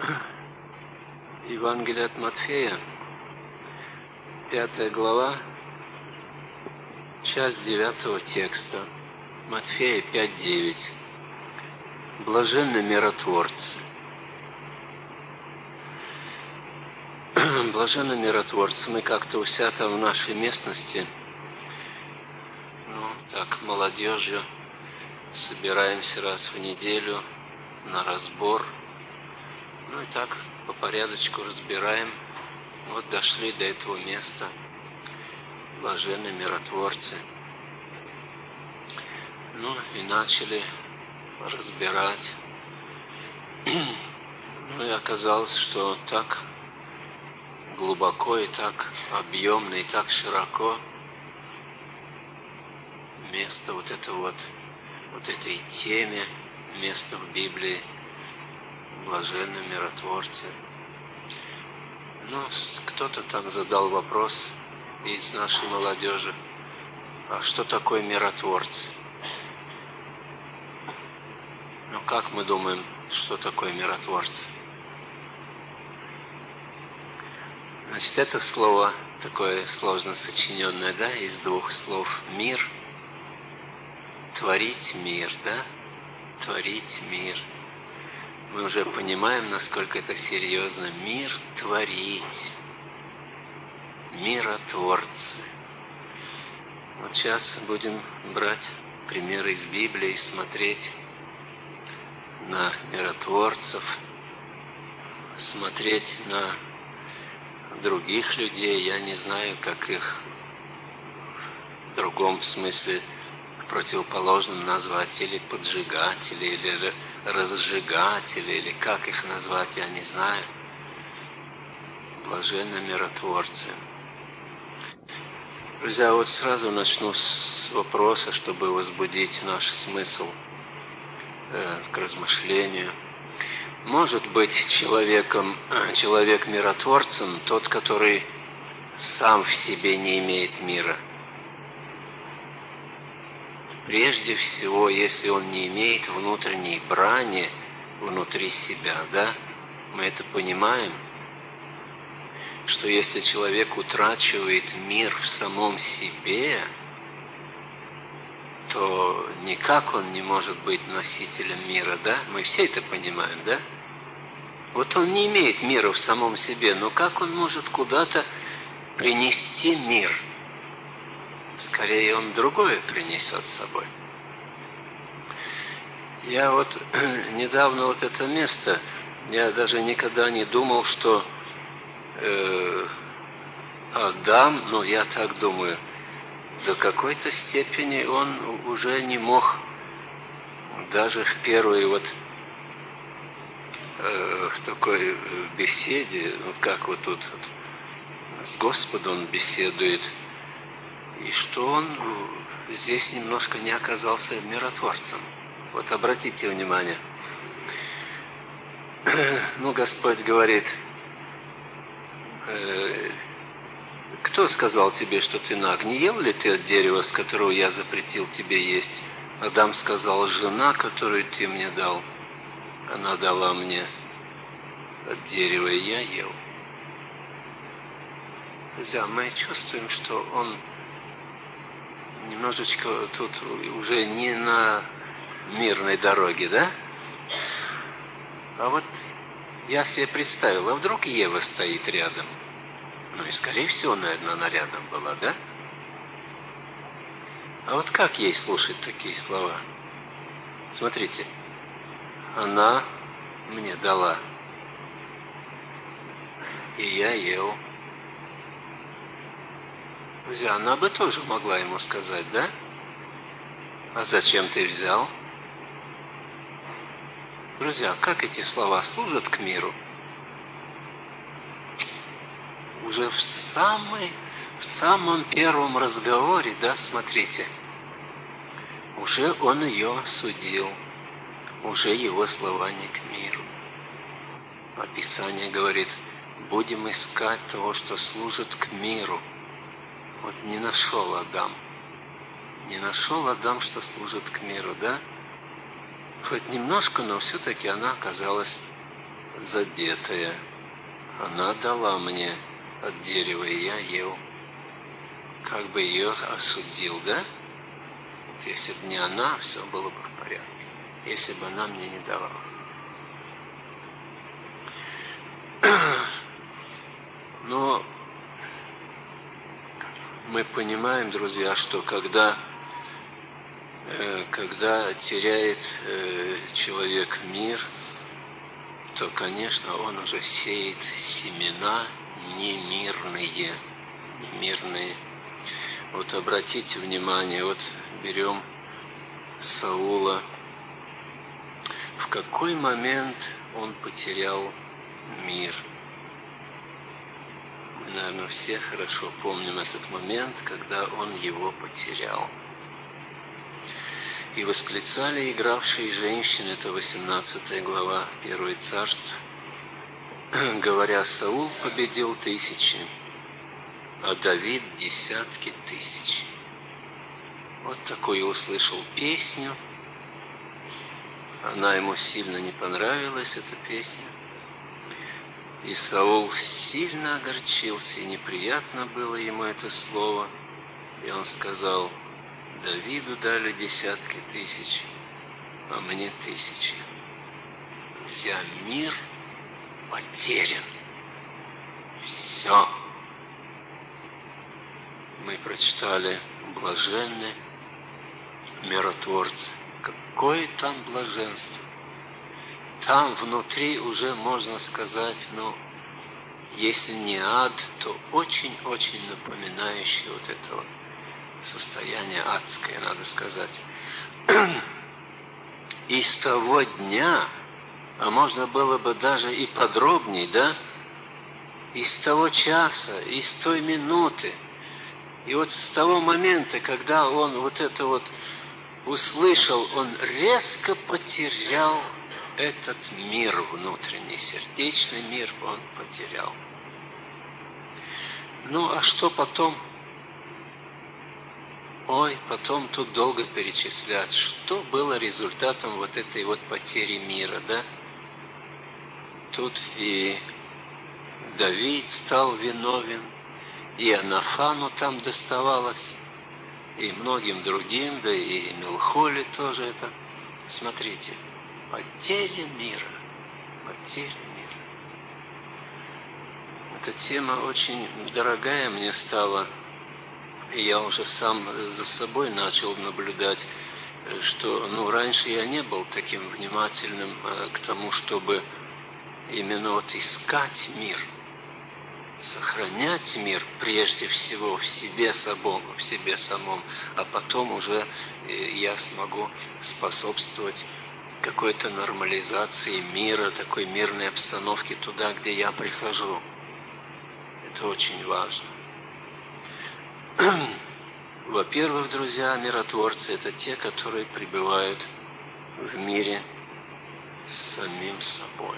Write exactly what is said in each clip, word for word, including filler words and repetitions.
Евангелие от Матфея, пятая глава, часть девятого текста. Матфея пять девять. Блаженны миротворцы. Блаженны миротворцы. Мы как-то у себя там в нашей местности, ну, так, молодежью, собираемся раз в неделю на разбор. Ну и так по порядочку разбираем. Вот дошли до этого места. Блаженны миротворцы. Ну и начали разбирать. Ну и оказалось, что так глубоко и так объемно и так широко место вот это вот, вот этой теме, место в Библии, блаженны миротворцы. Ну, кто-то там задал вопрос из нашей молодежи, а что такое миротворцы? Ну, как мы думаем, что такое миротворцы? Значит, это слово такое сложно сочиненное, да, из двух слов. Мир, творить мир, да, творить мир. Мы уже понимаем, насколько это серьезно. Мир творить. Миротворцы. Вот сейчас будем брать примеры из Библии, смотреть на миротворцев, смотреть на других людей. Я не знаю, как их в другом смысле противоположным назвать, или поджигатели, или разжигатели, или как их назвать, я не знаю. Блаженны миротворцы. Друзья, вот сразу начну с вопроса, чтобы возбудить наш смысл э, к размышлению. Может быть человеком, человек миротворцем тот, который сам в себе не имеет мира? Прежде всего, если он не имеет внутренней брани внутри себя, да, мы это понимаем, что если человек утрачивает мир в самом себе, то никак он не может быть носителем мира, да? Мы все это понимаем, да? Вот он не имеет мира в самом себе, но как он может куда-то принести мир? Скорее, он другое принесет с собой. Я вот недавно вот это место, я даже никогда не думал, что э, Адам, ну я так думаю, до какой-то степени он уже не мог даже в первой вот э, в такой беседе, ну как вот тут вот, с Господом он беседует, и что он здесь немножко не оказался миротворцем. Вот обратите внимание. Ну, Господь говорит, э, кто сказал тебе, что ты наг? Не ел ли ты от дерева, с которого я запретил тебе есть? Адам сказал, жена, которую ты мне дал, она дала мне от дерева, и я ел. Друзья, мы чувствуем, что он немножечко тут уже не на мирной дороге, да? А вот я себе представил, а вдруг Ева стоит рядом? Ну и, скорее всего, наверное, она рядом была, да? А вот как ей слушать такие слова? Смотрите, она мне дала, и я ел. Друзья, она бы тоже могла ему сказать, да? А зачем ты взял? Друзья, как эти слова служат к миру? Уже в, самой, в самом первом разговоре, да, смотрите, уже он ее судил, уже его слова не к миру. А Писание говорит, будем искать того, что служит к миру. Вот не нашел Адам. Не нашел Адам, что служит к миру, да? Хоть немножко, но все-таки она оказалась задетая. Она дала мне от дерева, и я ел. Как бы ее осудил, да? Вот если бы не она, все было бы в порядке. Если бы она мне не давала. Но мы понимаем, друзья, что когда, э, когда теряет э, человек мир, то, конечно, он уже сеет семена немирные. Немирные. Вот обратите внимание, вот берем Саула. В какой момент он потерял мир? Мы, наверное, все хорошо помним этот момент, когда он его потерял. И восклицали игравшие женщины, это восемнадцатая глава, первое царство, говоря, Саул победил тысячи, а Давид десятки тысяч. Вот такую услышал песню. Она ему сильно не понравилась, эта песня. И Саул сильно огорчился, и неприятно было ему это слово. И он сказал, Давиду дали десятки тысяч, а мне тысячи. Друзья, мир потерян. Все. Мы прочитали блаженны миротворцы. Какое там блаженство? Там внутри уже можно сказать, ну, если не ад, то очень-очень напоминающее вот это вот состояние адское, надо сказать. И с того дня, а можно было бы даже и подробней, да? И с того часа, и с той минуты, и вот с того момента, когда он вот это вот услышал, он резко потерял этот мир внутренний, сердечный мир он потерял. Ну, а что потом? Ой, потом тут долго перечислять, что было результатом вот этой вот потери мира, да? Тут и Давид стал виновен, и Анафану там доставалось, и многим другим, да и Мелхоле тоже это. Смотрите, потеря мира, потеря мира. Эта тема очень дорогая мне стала, и я уже сам за собой начал наблюдать, что, ну, раньше я не был таким внимательным к тому, чтобы именно вот искать мир, сохранять мир прежде всего в себе самом, в себе самом, а потом уже я смогу способствовать какой-то нормализации мира, такой мирной обстановки туда, где я прихожу. Это очень важно. Во-первых, друзья, миротворцы – это те, которые пребывают в мире с самим собой.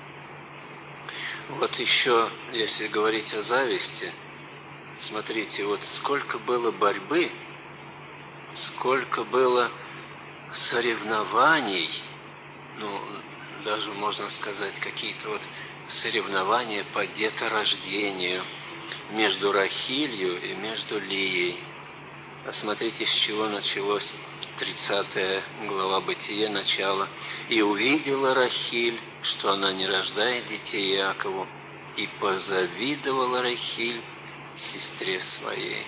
Вот еще, если говорить о зависти, смотрите, вот сколько было борьбы, сколько было соревнований, ну, даже можно сказать, какие-то вот соревнования по деторождению между Рахилью и между Лией. Посмотрите, с чего началось тридцатая глава Бытие, начало. «И увидела Рахиль, что она не рождает детей Иакову, и позавидовала Рахиль сестре своей».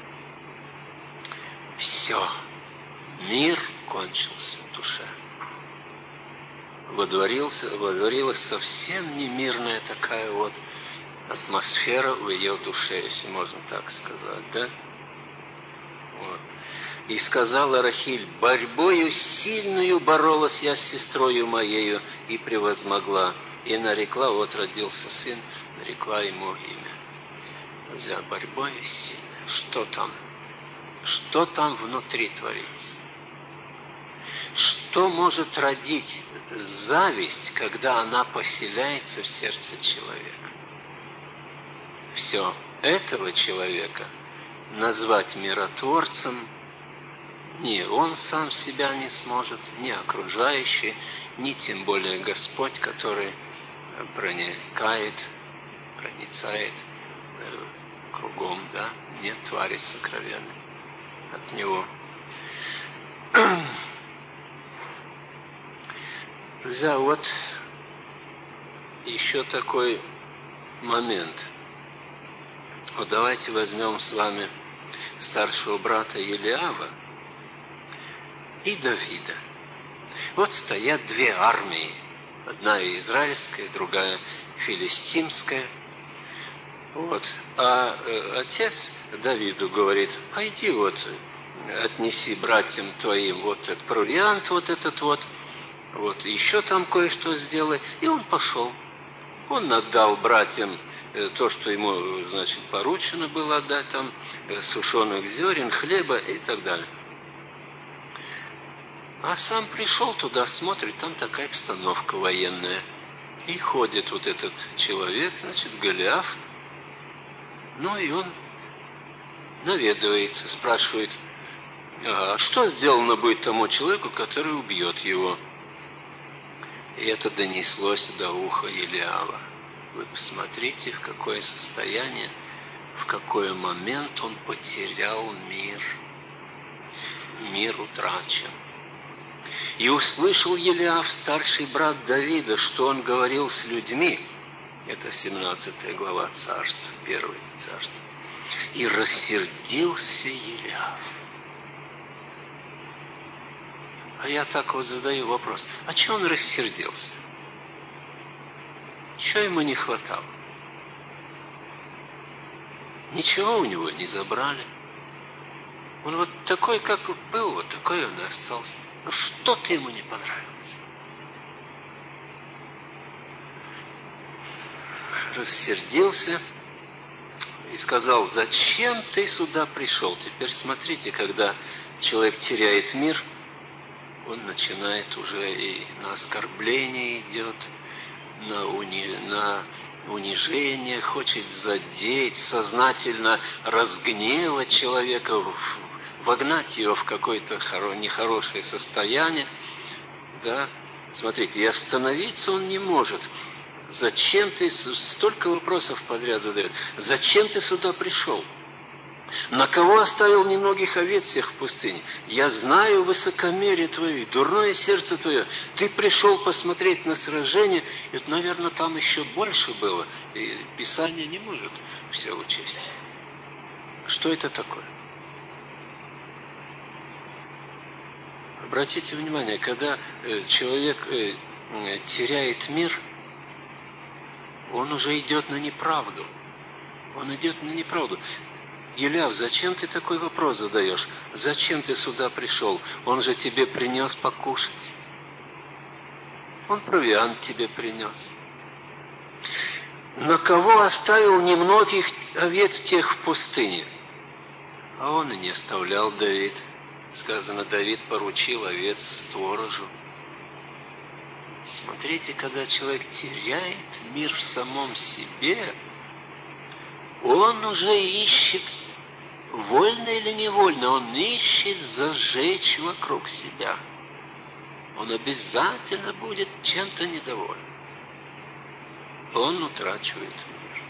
Все, мир кончился в душе. Водворился, водворилась совсем немирная такая вот атмосфера в ее душе, если можно так сказать, да? Вот. И сказала Рахиль, борьбою сильную боролась я с сестрою моею и превозмогла. И нарекла, вот родился сын, нарекла ему имя. Друзья, борьбою сильной. Что там? Что там внутри творится? Что может родить зависть, когда она поселяется в сердце человека? Все, этого человека назвать миротворцем ни он сам себя не сможет, ни окружающие, ни тем более Господь, который проникает, проницает э, кругом, да, нет твари сокровенной от него. Друзья, вот еще такой момент. Вот давайте возьмем с вами старшего брата Елиава и Давида. Вот стоят две армии. Одна израильская, другая филистимская. Вот. А э, отец Давиду говорит: пойди вот, отнеси братьям твоим вот этот провиант, вот этот вот, вот, еще там кое-что сделай. И он пошел. Он отдал братьям э, то, что ему, значит, поручено было отдать, там, э, сушеных зерен, хлеба и так далее. А сам пришел туда, смотрит, там такая обстановка военная. И ходит вот этот человек, значит, Голиаф. Ну и он наведывается, спрашивает: а что сделано будет тому человеку, который убьет его? И это донеслось до уха Елиава. Вы посмотрите, в какое состояние, в какой момент он потерял мир. Мир утрачен. И услышал Елиав, старший брат Давида, что он говорил с людьми. Это семнадцатая глава царства, первое царство. И рассердился Елиав. А я так вот задаю вопрос: а чего он рассердился? Чего ему не хватало? Ничего у него не забрали. Он вот такой, как был, вот такой он и остался. Но что-то ему не понравилось. Рассердился и сказал: зачем ты сюда пришел? Теперь смотрите, когда человек теряет мир, он начинает уже и на оскорбление идет, на, уни... на унижение, хочет задеть, сознательно разгневать человека, вогнать его в какое-то нехорошее состояние. Да? Смотрите, и остановиться он не может. Зачем ты, столько вопросов подряд задает, зачем ты сюда пришел? На кого оставил немногих овец всех в пустыне? Я знаю высокомерие твое, дурное сердце твое. Ты пришел посмотреть на сражение, и, вот, наверное, там еще больше было. И Писание не может все учесть. Что это такое? Обратите внимание, когда э, человек э, э, теряет мир, он уже идет на неправду. Он идет на неправду. Елиав, зачем ты такой вопрос задаешь? Зачем ты сюда пришел? Он же тебе принес покушать. Он провиант тебе принес. На кого оставил немногих овец тех в пустыне? А он и не оставлял Давид. Сказано, Давид поручил овец сторожу. Смотрите, когда человек теряет мир в самом себе, он уже ищет, вольно или невольно, он ищет зажечь вокруг себя. Он обязательно будет чем-то недоволен. Он утрачивает мир.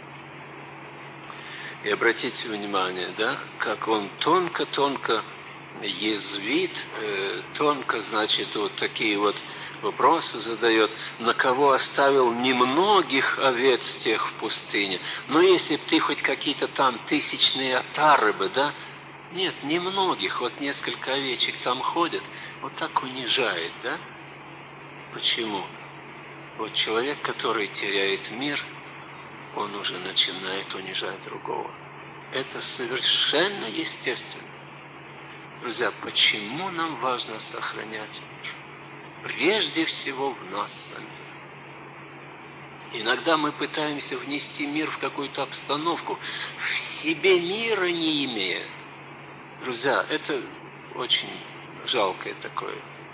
И обратите внимание, да, как он тонко-тонко язвит, э, тонко, значит, вот такие вот вопросы задает, на кого оставил немногих овец тех в пустыне. Но если б ты хоть какие-то там тысячные отары бы, да? Нет, немногих, вот несколько овечек там ходят, вот так унижает, да? Почему? Вот человек, который теряет мир, он уже начинает унижать другого. Это совершенно естественно. Друзья, почему нам важно сохранять мир? Прежде всего в нас самих. Иногда мы пытаемся внести мир в какую-то обстановку, в себе мира не имея. Друзья, это очень жалкое такое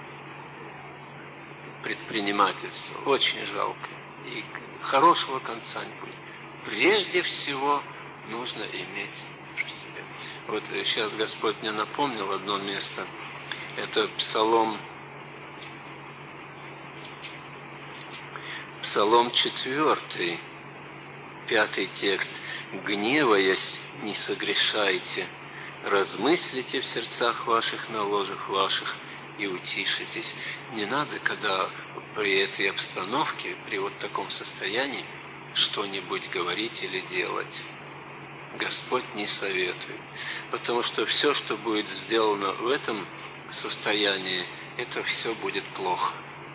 предпринимательство, очень жалкое. И хорошего конца не будет. Прежде всего нужно иметь мир в себе. Вот сейчас Господь мне напомнил одно место. Это Псалом Псалом четвертый, пятый текст. «Гневаясь, не согрешайте, размыслите в сердцах ваших на ложах ваших и утишитесь». Не надо, когда при этой обстановке, при вот таком состоянии, что-нибудь говорить или делать. Господь не советует, потому что все, что будет сделано в этом состоянии, это все будет плохо.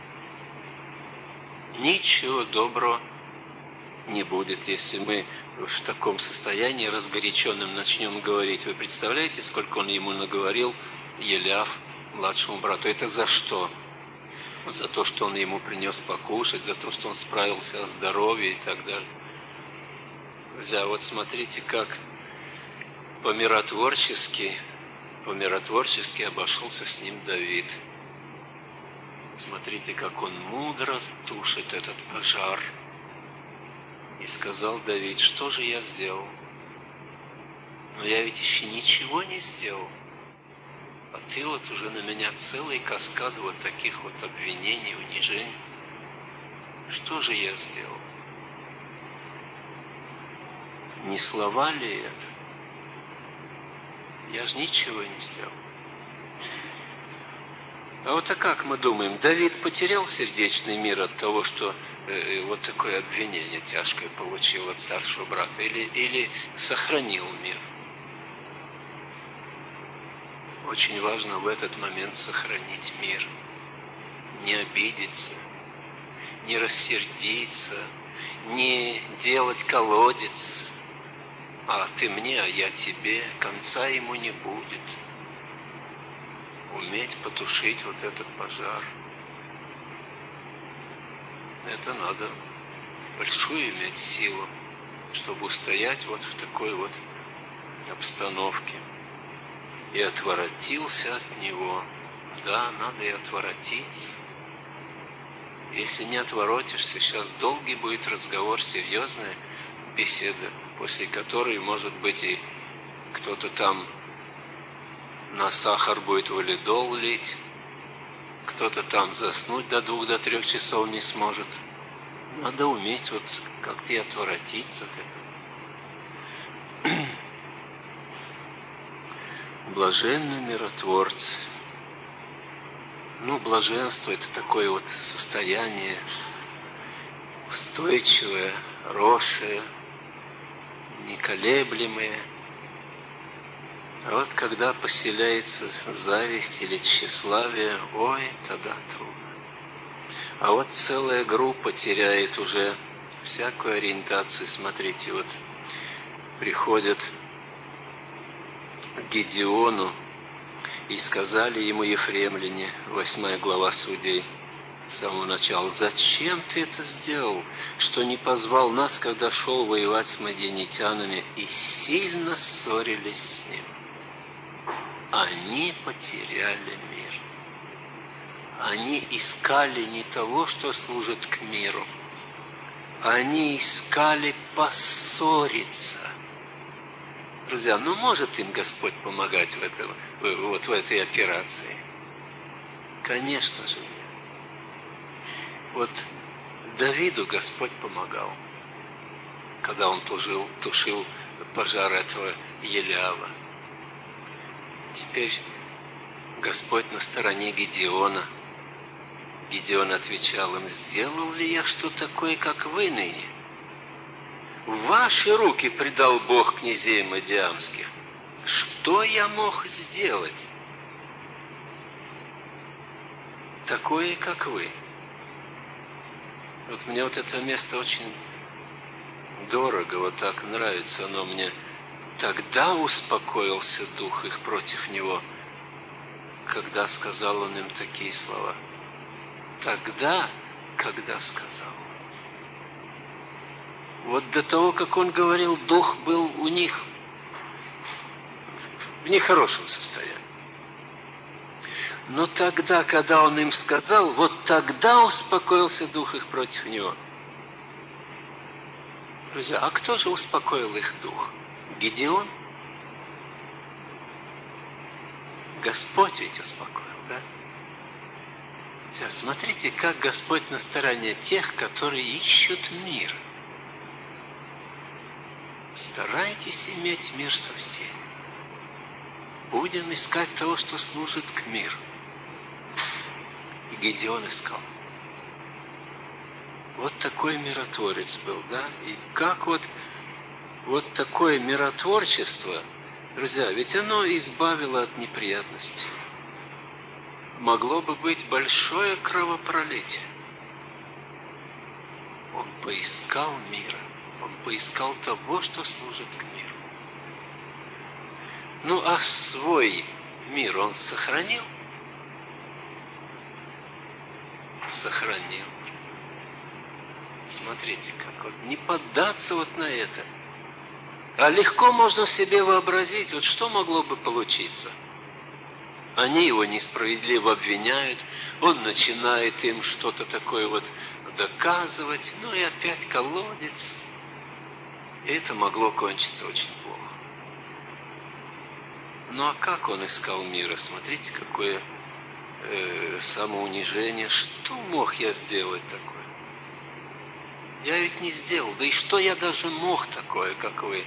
Ничего доброго не будет, если мы в таком состоянии разгоряченным начнем говорить. Вы представляете, сколько он ему наговорил, Елиав, младшему брату? Это за что? За то, что он ему принес покушать, за то, что он справился о здоровье и так далее. Друзья, вот смотрите, как по-миротворчески, по-миротворчески обошелся с ним Давид. Смотрите, как он мудро тушит этот пожар. И сказал Давид: что же я сделал? Но я ведь еще ничего не сделал. А ты вот уже на меня целый каскад вот таких вот обвинений, унижений. Что же я сделал? Не слова ли это? Я же ничего не сделал. А вот а как мы думаем, Давид потерял сердечный мир от того, что э, вот такое обвинение тяжкое получил от старшего брата, или, или сохранил мир? Очень важно в этот момент сохранить мир, не обидеться, не рассердиться, не делать колодец. А ты мне, а я тебе, конца ему не будет. Уметь потушить вот этот пожар. Это надо большую иметь силу, чтобы устоять вот в такой вот обстановке. И отворотился от него. Да, надо и отворотиться. Если не отворотишься, сейчас долгий будет разговор, серьезная беседа, после которой, может быть, и кто-то там на сахар будет валидол лить, кто-то там заснуть до двух, до трех часов не сможет. Надо уметь вот как-то и отворотиться к этому. Блаженны миротворцы. Ну, блаженство — это такое вот состояние устойчивое, росшее, неколеблемое. А вот когда поселяется зависть или тщеславие, ой, тогда трудно. А вот целая группа теряет уже всякую ориентацию. Смотрите, вот приходят к Гедеону и сказали ему ефремляне, восьмая глава Судей, с самого начала: «Зачем ты это сделал, что не позвал нас, когда шел воевать с мадианитянами?» И сильно ссорились с ним. Они потеряли мир. Они искали не того, что служит к миру. Они искали поссориться. Друзья, ну может им Господь помогать в, этом, вот в этой операции? Конечно же нет. Вот Давиду Господь помогал, когда он тушил, тушил пожар этого Елиава. Теперь Господь на стороне Гедеона. Гедеон отвечал им: «Сделал ли я что такое, как вы ныне? В ваши руки предал Бог князей Мадиамских. Что я мог сделать такое, как вы?» Вот мне вот это место очень дорого, вот так нравится оно мне. Тогда успокоился дух их против него, когда сказал он им такие слова. Тогда, когда сказал. Вот до того, как он говорил, дух был у них в нехорошем состоянии. Но тогда, когда он им сказал, вот тогда успокоился дух их против него. Друзья, а кто же успокоил их дух? Гедеон? Господь ведь успокоил, да? Хотя смотрите, как Господь на стороне тех, которые ищут мир. Старайтесь иметь мир со всеми. Будем искать того, что служит к миру. И Гедеон искал. Вот такой миротворец был, да? И как вот, вот такое миротворчество, друзья, ведь оно избавило от неприятностей. Могло бы быть большое кровопролитие. Он поискал мира. Он поискал того, что служит к миру. Ну, а свой мир он сохранил? Сохранил. Смотрите, как вот не поддаться вот на это. А легко можно себе вообразить, вот что могло бы получиться. Они его несправедливо обвиняют, он начинает им что-то такое вот доказывать, ну и опять колодец. И это могло кончиться очень плохо. Ну а как он искал мира? Смотрите, какое э, самоунижение. Что мог я сделать такое? Я ведь не сделал. Да и что я даже мог такое, как вы?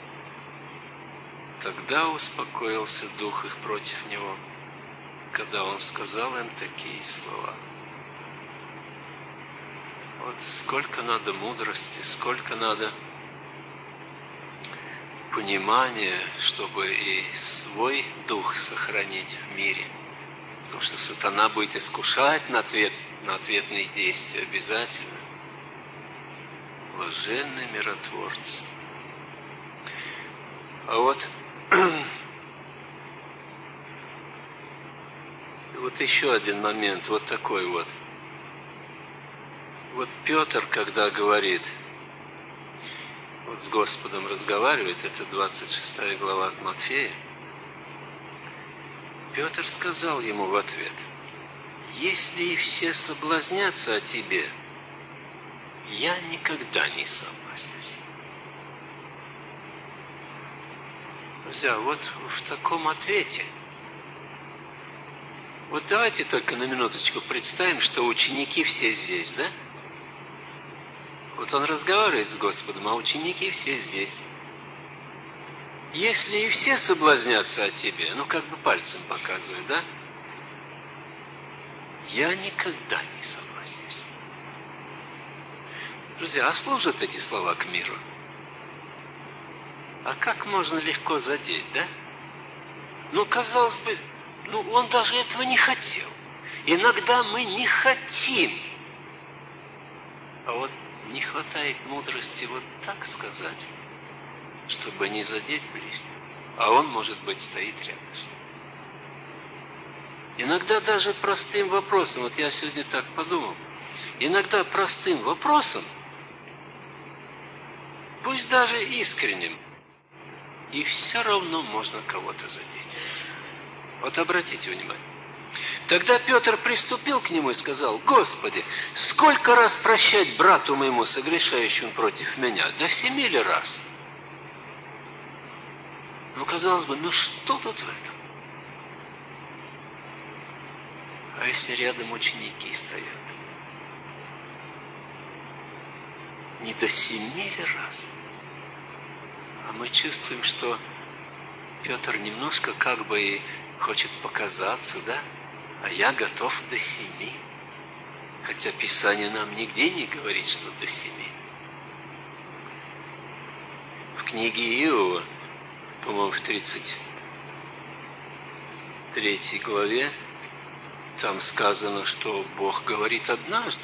Тогда успокоился дух их против него, когда он сказал им такие слова. Вот сколько надо мудрости, сколько надо понимания, чтобы и свой дух сохранить в мире. Потому что сатана будет искушать на, ответ, на ответные действия обязательно. Блаженный миротворец. А вот вот еще один момент, вот такой вот. Вот Петр, когда говорит, вот с Господом разговаривает, это двадцать шестая глава от Матфея, Петр сказал ему в ответ: если и все соблазнятся о тебе, я никогда не соблазнюсь. Друзья, вот в таком ответе, вот давайте только на минуточку представим, что ученики все здесь, да? Вот он разговаривает с Господом, а ученики все здесь. Если и все соблазнятся о тебе, ну как бы пальцем показывает, да? Я никогда не соблазнюсь. Друзья, а служат эти слова к миру? А как можно легко задеть, да? Ну, казалось бы, ну он даже этого не хотел. Иногда мы не хотим. А вот не хватает мудрости вот так сказать, чтобы не задеть ближнего. А он, может быть, стоит рядом. Иногда даже простым вопросом, вот я сегодня так подумал, иногда простым вопросом, пусть даже искренним, и все равно можно кого-то задеть. Вот обратите внимание. Тогда Петр приступил к нему и сказал: Господи, сколько раз прощать брату моему, согрешающему против меня? До семи ли раз? Ну, казалось бы, ну что тут в этом? А если рядом ученики стоят? Не до семи ли раз? А мы чувствуем, что Петр немножко как бы и хочет показаться, да? А я готов до семи. Хотя Писание нам нигде не говорит, что до семи. В книге Иова, по-моему, в тридцать третьей главе, там сказано, что Бог говорит однажды.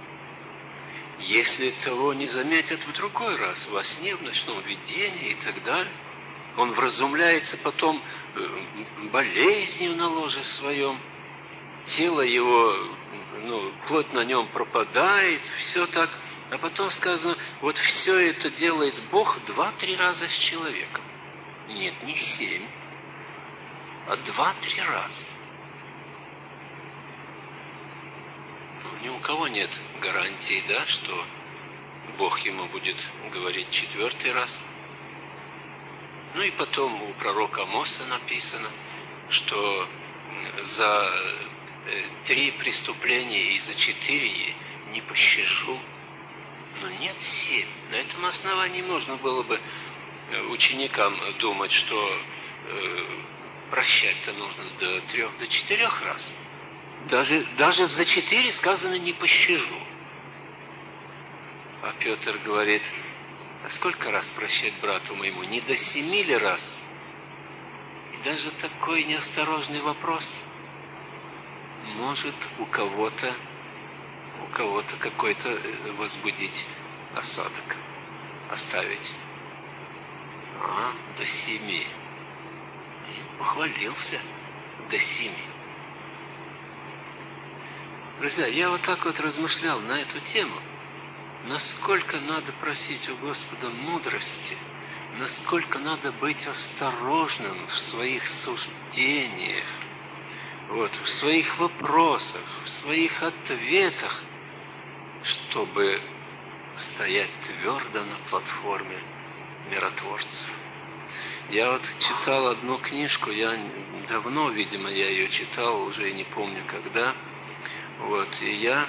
Если того не заметят в другой раз, во сне, в ночном видении и так далее, он вразумляется потом болезнью на ложе своем, тело его, ну, плоть на нем пропадает, все так. А потом сказано, вот все это делает Бог два-три раза с человеком. Нет, не семь, а два-три раза. Ни у кого нет гарантии, да, что Бог ему будет говорить четвертый раз. Ну и потом у пророка Амоса написано, что за три преступления и за четыре не пощажу. Но нет, семь. На этом основании можно было бы ученикам думать, что э, прощать-то нужно до трех, до четырех раз. Даже, даже за четыре сказано не пощажу. А Петр говорит: а сколько раз прощать брату моему? Не до семи ли раз? И даже такой неосторожный вопрос может у кого-то, у кого-то какой-то возбудить осадок, оставить. А, до семи. И похвалился до семи. Друзья, я вот так вот размышлял на эту тему. Насколько надо просить у Господа мудрости, насколько надо быть осторожным в своих суждениях, вот, в своих вопросах, в своих ответах, чтобы стоять твердо на платформе миротворцев. Я вот читал одну книжку, я давно, видимо, я ее читал, уже не помню когда, вот, и я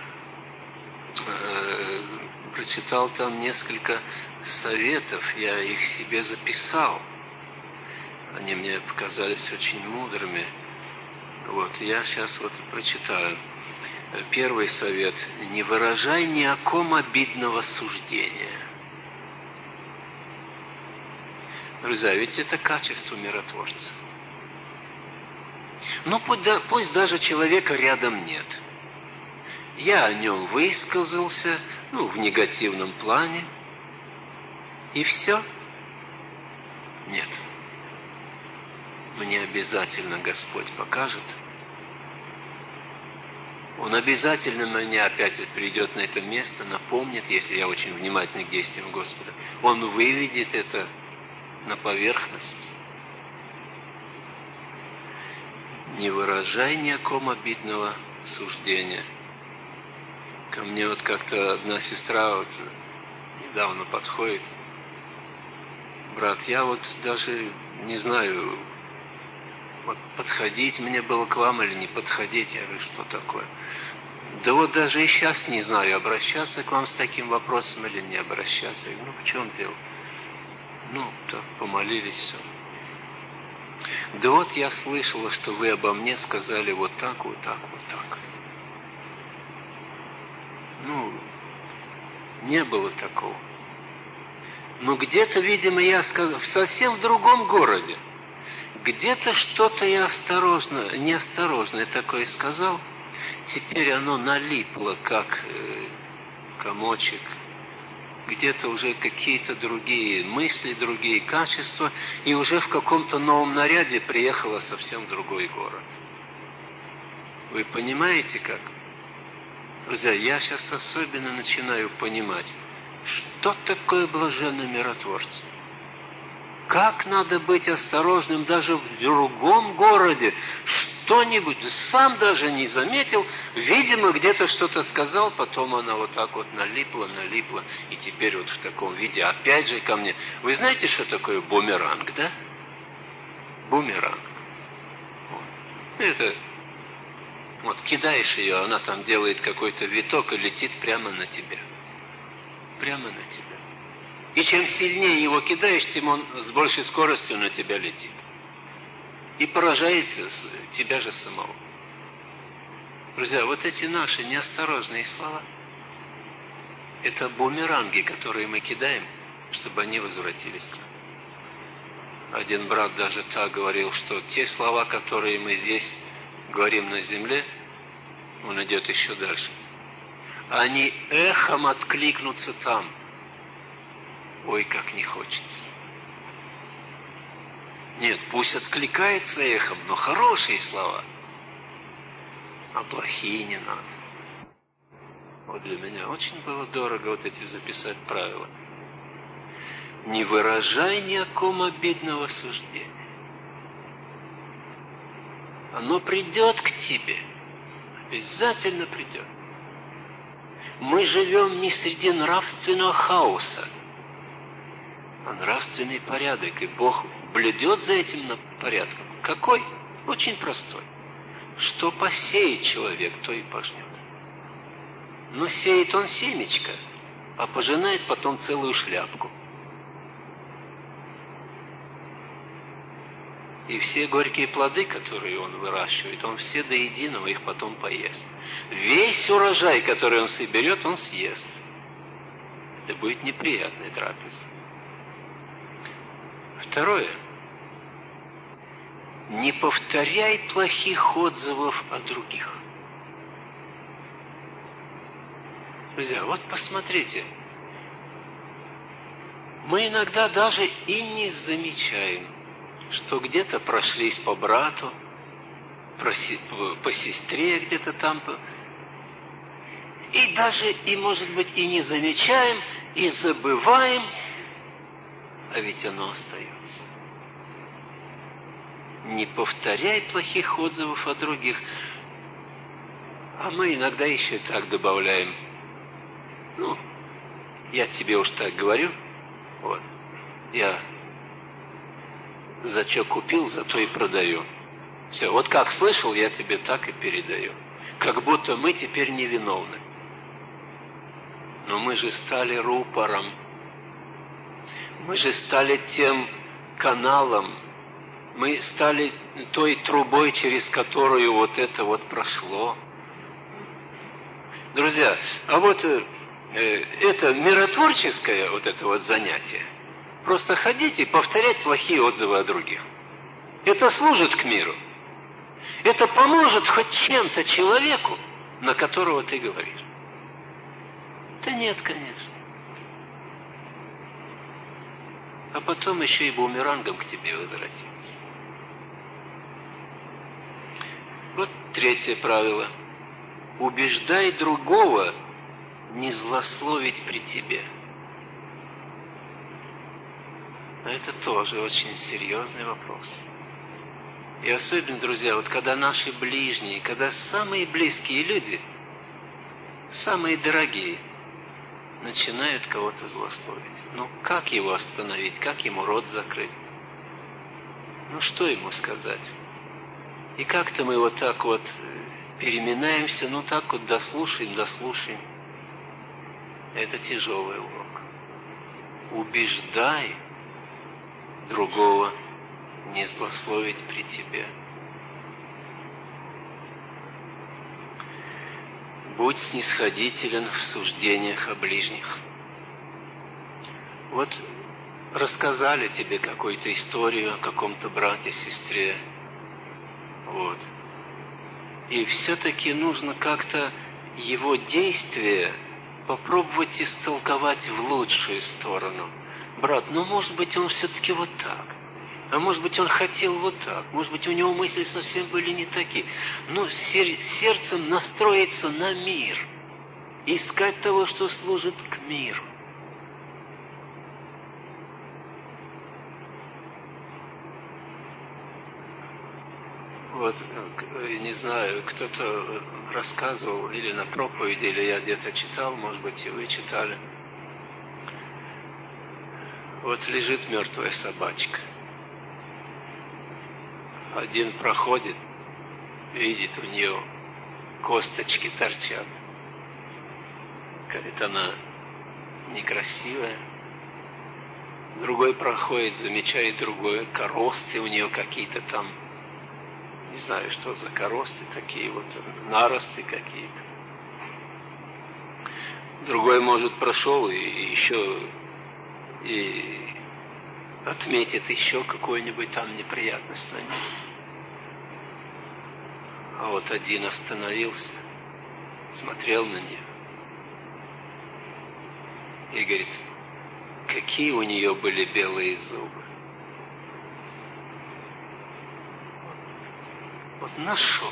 э, прочитал там несколько советов, я их себе записал. Они мне показались очень мудрыми. Вот, я сейчас вот прочитаю. Первый совет: не выражай ни о ком обидного суждения. Друзья, ведь это качество миротворца. Ну, пусть даже человека рядом нет. Я о нем высказался, ну, в негативном плане, и все. Нет. Мне обязательно Господь покажет. Он обязательно меня опять придет на это место, напомнит, если я очень внимательный к действиям Господа. Он выведет это на поверхность. Не выражай ни о ком обидного суждения. Ко мне вот как-то одна сестра вот недавно подходит: брат, я вот даже не знаю, вот подходить мне было к вам или не подходить. Я говорю: что такое? Да вот даже и сейчас не знаю, обращаться к вам с таким вопросом или не обращаться. Я говорю: ну в чем дело? Ну, так помолились, все. Да вот я слышала, что вы обо мне сказали вот так, вот так, вот так. Ну, не было такого. Но где-то, видимо, я сказал, совсем в другом городе. Где-то что-то я осторожно, неосторожное такое сказал. Теперь оно налипло, как э, комочек. Где-то уже какие-то другие мысли, другие качества. И уже в каком-то новом наряде приехала совсем в другой город. Вы понимаете как? Друзья, я сейчас особенно начинаю понимать, что такое блаженный миротворец. Как надо быть осторожным даже в другом городе. Что-нибудь, сам даже не заметил, видимо, где-то что-то сказал, потом она вот так вот налипла, налипла, и теперь вот в таком виде опять же ко мне. Вы знаете, что такое бумеранг, да? Бумеранг. Вот. Это... Вот кидаешь ее, она там делает какой-то виток и летит прямо на тебя. Прямо на тебя. И чем сильнее его кидаешь, тем он с большей скоростью на тебя летит. И поражает тебя же самого. Друзья, вот эти наши неосторожные слова, это бумеранги, которые мы кидаем, чтобы они возвратились к нам. Один брат даже так говорил, что те слова, которые мы здесь говорим на земле, он идет еще дальше, они эхом откликнутся там. Ой, как не хочется. Нет, пусть откликается эхом, но хорошие слова. А плохие не надо. Вот для меня очень было дорого вот эти записать правила. Не выражай ни о ком обидного суждения. Оно придет к тебе. Обязательно придет. Мы живем не среди нравственного хаоса, а нравственный порядок. И Бог блюдет за этим порядком. Какой? Очень простой. что посеет человек, то и пожнет. Но сеет он семечко, а пожинает потом целую шляпку. И все горькие плоды, которые он выращивает, он все до единого их потом поест. Весь урожай, который он соберет, он съест. Это будет неприятная трапеза. Второе. Не повторяй плохих отзывов о других. Друзья, вот посмотрите. Мы иногда даже и не замечаем, что где-то прошлись по брату, по сестре где-то там, и даже, и может быть, и не замечаем, и забываем, а ведь оно остается. Не повторяй плохих отзывов о других. А мы иногда еще так добавляем. Ну, я тебе уж так говорю, вот, я за что купил, за то и продаю. Все, вот как слышал, я тебе так и передаю. Как будто мы теперь невиновны. Но мы же стали рупором. Мы же стали тем каналом. Мы стали той трубой, через которую вот это вот прошло. Друзья, а вот э, это миротворческое вот это вот занятие. Просто ходить и повторять плохие отзывы о других. Это служит к миру. Это поможет хоть чем-то человеку, на которого ты говоришь. Да нет, конечно. А потом еще и бумерангом к тебе возвратится. Вот третье правило. Убеждай другого не злословить при тебе. Это тоже очень серьезный вопрос. И особенно, друзья, вот когда наши ближние, когда самые близкие люди, самые дорогие, начинают кого-то злословить. Ну, как его остановить? Как ему рот закрыть? Ну, что ему сказать? И как-то мы вот так вот переминаемся, ну, так вот дослушаем, дослушаем. Это тяжелый урок. Убеждай другого не злословить при тебе. Будь снисходителен в суждениях о ближних. Вот рассказали тебе какую-то историю о каком-то брате, сестре. Вот. И все-таки нужно как-то его действия попробовать истолковать в лучшую сторону. Брат, ну может быть он все-таки вот так. А может быть он хотел вот так. Может быть у него мысли совсем были не такие. Но сер- сердцем настроиться на мир. Искать того, что служит к миру. Вот, не знаю, кто-то рассказывал или на проповеди, или я где-то читал, может быть, и вы читали. Вот лежит мертвая собачка. Один проходит, видит, у нее косточки торчат. Говорит, она некрасивая. Другой проходит, замечает другое, коросты у нее какие-то там. Не знаю, что за коросты такие, вот наросты какие-то. Другой, может, прошел и, и еще и отметит еще какую-нибудь там неприятность на ней. А вот один остановился, смотрел на нее и говорит, какие у нее были белые зубы. Вот нашел.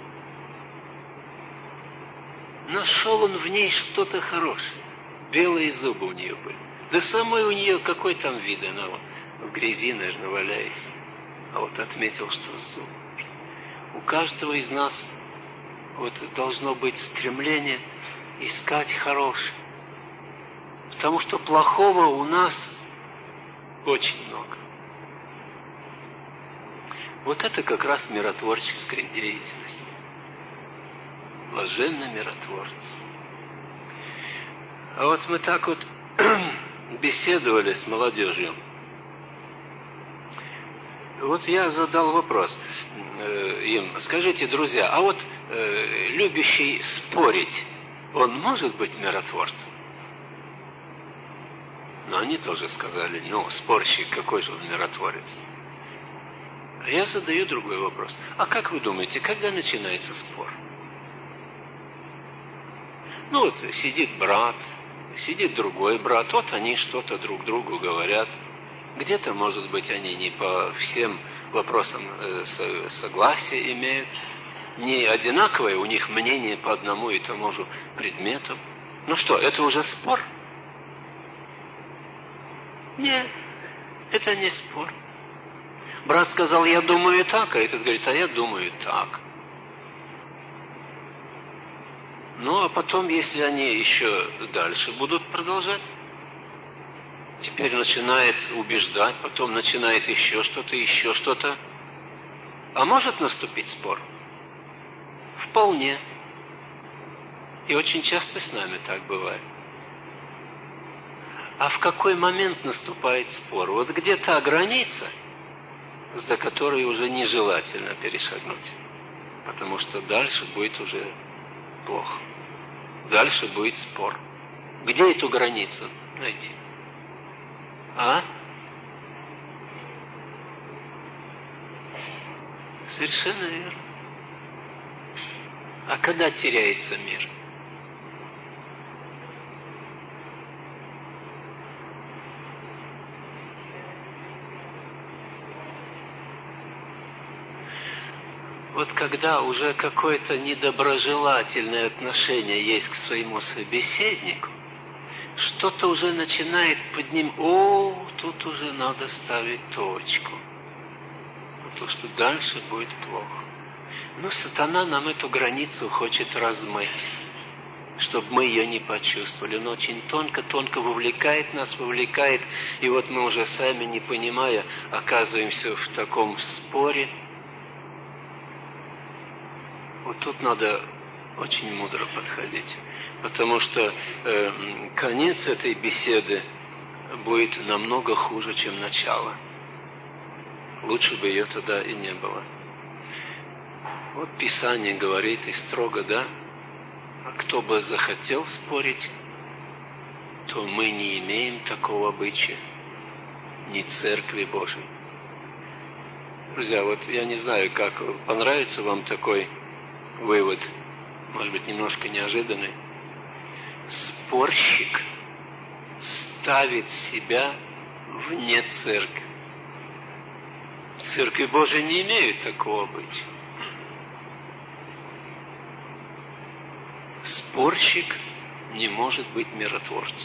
Нашел он в ней что-то хорошее. Белые зубы у нее были. Да самой у нее какой там вид, она вот в грязи, наверное, валяется. А вот отметил, что зуб. У каждого из нас вот должно быть стремление искать хорошее. Потому что плохого у нас очень много. Вот это как раз миротворческая деятельность. Блаженны миротворцы. А вот мы так вот беседовали с молодежью. Вот я задал вопрос э, им. Скажите, друзья, а вот э, любящий спорить, он может быть миротворцем? Но они тоже сказали, ну, спорщик, какой же он миротворец? А я задаю другой вопрос. А как вы думаете, когда начинается спор? Ну вот сидит брат, сидит другой брат, вот они что-то друг другу говорят. Где-то, может быть, они не по всем вопросам э, согласия имеют, не одинаковое у них мнение по одному и тому же предмету. Ну что, это уже спор? Нет, это не спор. Брат сказал, я думаю так, а этот говорит, а я думаю так. Ну, а потом, если они еще дальше будут продолжать, теперь начинает убеждать, потом начинает еще что-то, еще что-то. А может наступить спор? Вполне. И очень часто с нами так бывает. А в какой момент наступает спор? Вот где та граница, за которой уже нежелательно перешагнуть. Потому что дальше будет уже плохо. Дальше будет спор. Где эту границу найти? А? Совершенно верно. А когда теряется мир? Вот когда уже какое-то недоброжелательное отношение есть к своему собеседнику, что-то уже начинает под ним, о, тут уже надо ставить точку. Потому что дальше будет плохо. Но сатана нам эту границу хочет размыть, чтобы мы ее не почувствовали. Он очень тонко-тонко вовлекает нас, вовлекает, и вот мы уже сами, не понимая, оказываемся в таком споре. Вот тут надо очень мудро подходить, потому что э, конец этой беседы будет намного хуже, чем начало. Лучше бы ее тогда и не было. Вот Писание говорит и строго, да, а кто бы захотел спорить, то мы не имеем такого обычая, ни Церкви Божией. Друзья, вот я не знаю, как понравится вам такой вывод, может быть, немножко неожиданный. Спорщик ставит себя вне церкви. Церкви Божией не имеют такого обычая. Спорщик не может быть миротворцем.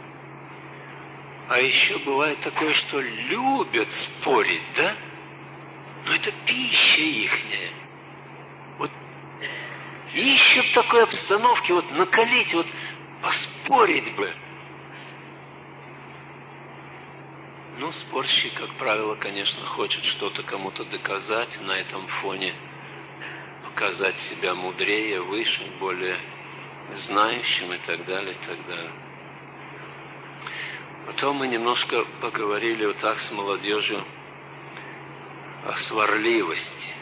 А еще бывает такое, что любят спорить, да? Но это пища ихняя. Вот ищут такой обстановки, вот накалить, вот поспорить бы. Ну, спорщик, как правило, конечно, хочет что-то кому-то доказать, на этом фоне показать себя мудрее, выше, более знающим и так далее, и так далее. Потом мы немножко поговорили вот так с молодежью о сварливости.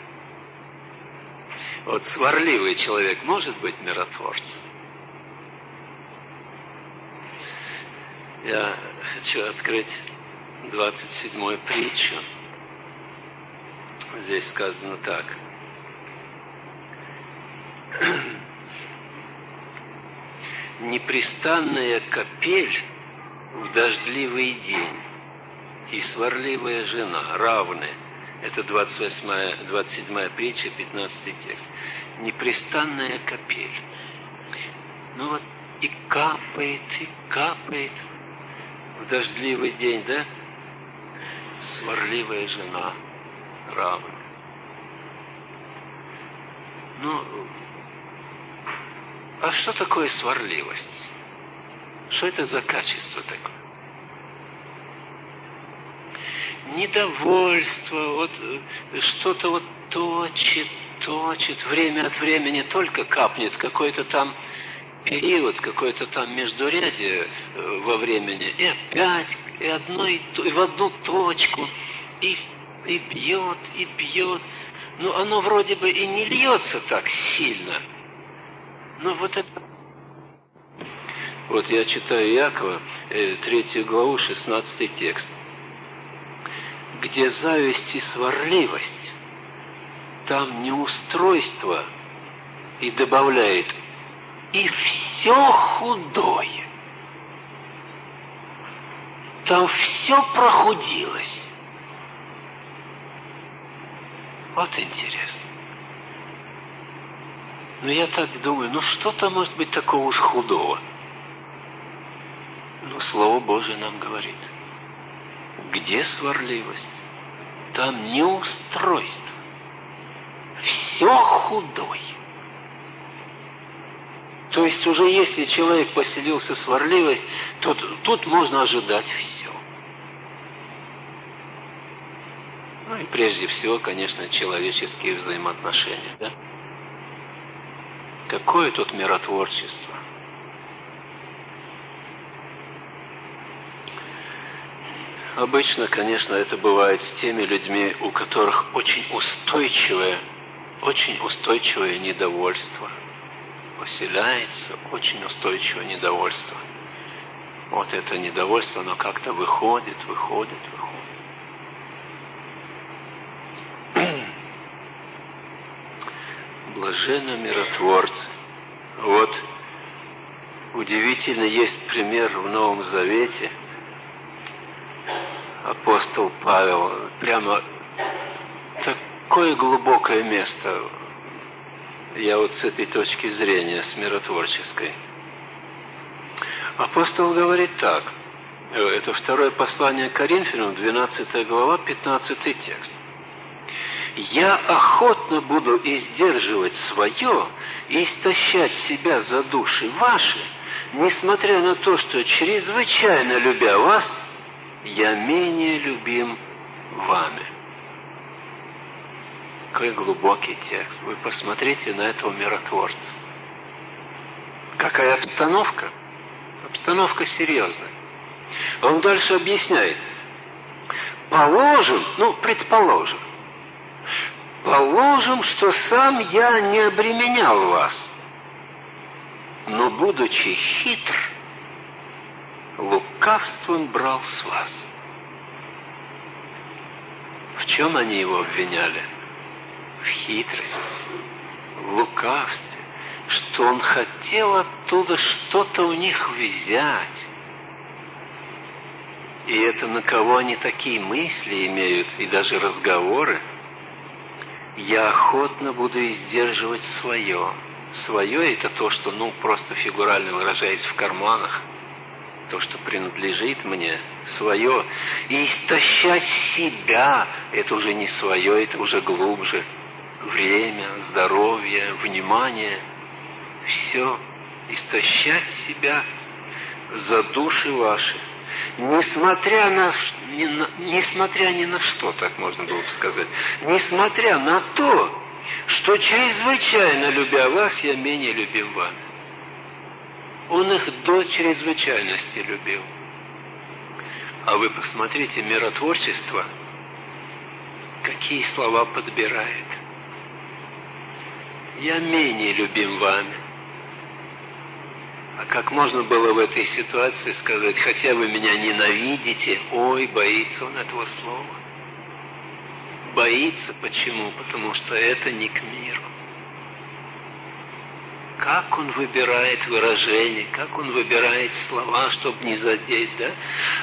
Вот сварливый человек может быть миротворцем? Я хочу открыть двадцать седьмую притчу. Здесь сказано так. Непрестанная капель в дождливый день и сварливая жена равны. Это двадцать восьмая, двадцать седьмая притча, пятнадцатый текст. Непрестанная капель. Ну вот и капает, и капает в дождливый день, да? Сварливая жена равна. Ну, а что такое сварливость? Что это за качество такое? Недовольство, вот что-то вот точит, точит, время от времени только капнет какой-то там период, какой-то там междурядие во времени, и опять, и, одно, и, и в одну точку, и, и бьет, и бьет. Ну, оно вроде бы и не льется так сильно, но вот это... Вот я читаю Иакова, третью главу, шестнадцатый текст. Где зависть и сварливость, там неустройство, и добавляет, и все худое. Там все прохудилось. Вот интересно. Но я так думаю, ну что-то может быть такого уж худого. Но Слово Божие нам говорит, где сварливость, там неустройство, все худое. То есть уже если человек поселился сварливость, то тут можно ожидать все. Ну и прежде всего, конечно, человеческие взаимоотношения, да? Какое тут миротворчество? Обычно, конечно, это бывает с теми людьми, у которых очень устойчивое, очень устойчивое недовольство. Поселяется очень устойчивое недовольство. Вот это недовольство, оно как-то выходит, выходит, выходит. Блаженны миротворцы. Вот удивительно, есть пример в Новом Завете. Апостол Павел, прямо такое глубокое место, я вот с этой точки зрения, с миротворческой. Апостол говорит так, это второе послание к Коринфянам, двенадцатая глава, пятнадцатый текст. «Я охотно буду издерживать свое и истощать себя за души ваши, несмотря на то, что, чрезвычайно любя вас, я менее любим вами». Какой глубокий текст. Вы посмотрите на этого миротворца. Какая обстановка? Обстановка серьезная. Он дальше объясняет. Положим, ну, предположим, положим, что сам я не обременял вас, но, будучи хитр, лукавством брал с вас. В чем они его обвиняли? В хитрости, в лукавстве, что он хотел оттуда что-то у них взять. И это на кого они такие мысли имеют, и даже разговоры? Я охотно буду издерживать свое. Свое — это то, что, ну, просто фигурально выражаясь, в карманах. То, что принадлежит мне, свое. И истощать себя — это уже не свое, это уже глубже. Время, здоровье, внимание. Все. Истощать себя за души ваши. Несмотря на, ни на, несмотря ни на что, так можно было бы сказать, несмотря на то, что чрезвычайно любя вас, я менее любим вами. Он их до чрезвычайности любил. А вы посмотрите, миротворчество, какие слова подбирает. Я менее любим вами. А как можно было в этой ситуации сказать, хотя вы меня ненавидите? Ой, боится он этого слова. Боится. Почему? Потому что это не к миру. Как он выбирает выражения, как он выбирает слова, чтобы не задеть, да?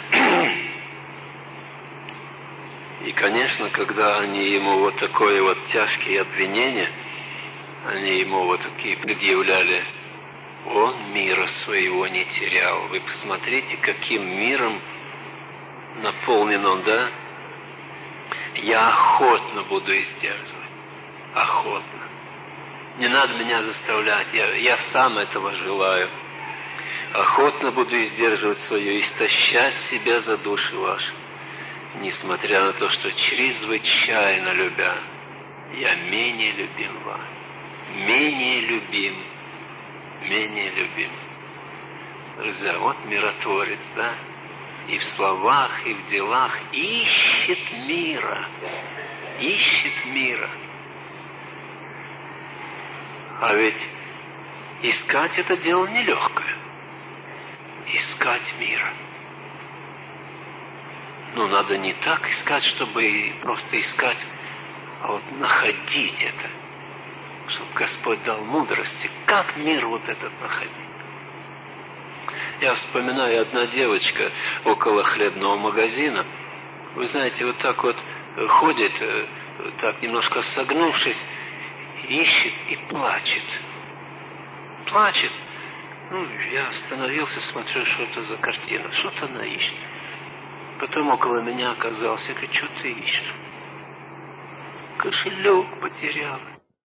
И, конечно, когда они ему вот такое вот тяжкие обвинения, они ему вот такие предъявляли, он мира своего не терял. Вы посмотрите, каким миром наполнен он, да? Я охотно буду издерживать. Охотно. Не надо меня заставлять, я, я сам этого желаю. Охотно буду издерживать свое, истощать себя за души ваши, несмотря на то, что чрезвычайно любя, я менее любим вас. Менее любим. Менее любим. Друзья, вот миротворец, да? И в словах, и в делах ищет мира. Ищет мира. А ведь искать это дело нелегкое. Искать мира. Ну, надо не так искать, чтобы просто искать, а вот находить это. Чтобы Господь дал мудрости. Как мир вот этот находить? Я вспоминаю, одна девочка около хлебного магазина, вы знаете, вот так вот ходит, так немножко согнувшись, ищет и плачет. Плачет. Ну, я остановился, смотрю, что это за картина, что-то она ищет. Потом около меня оказался, я говорю, что ты ищешь? Кошелек потеряла.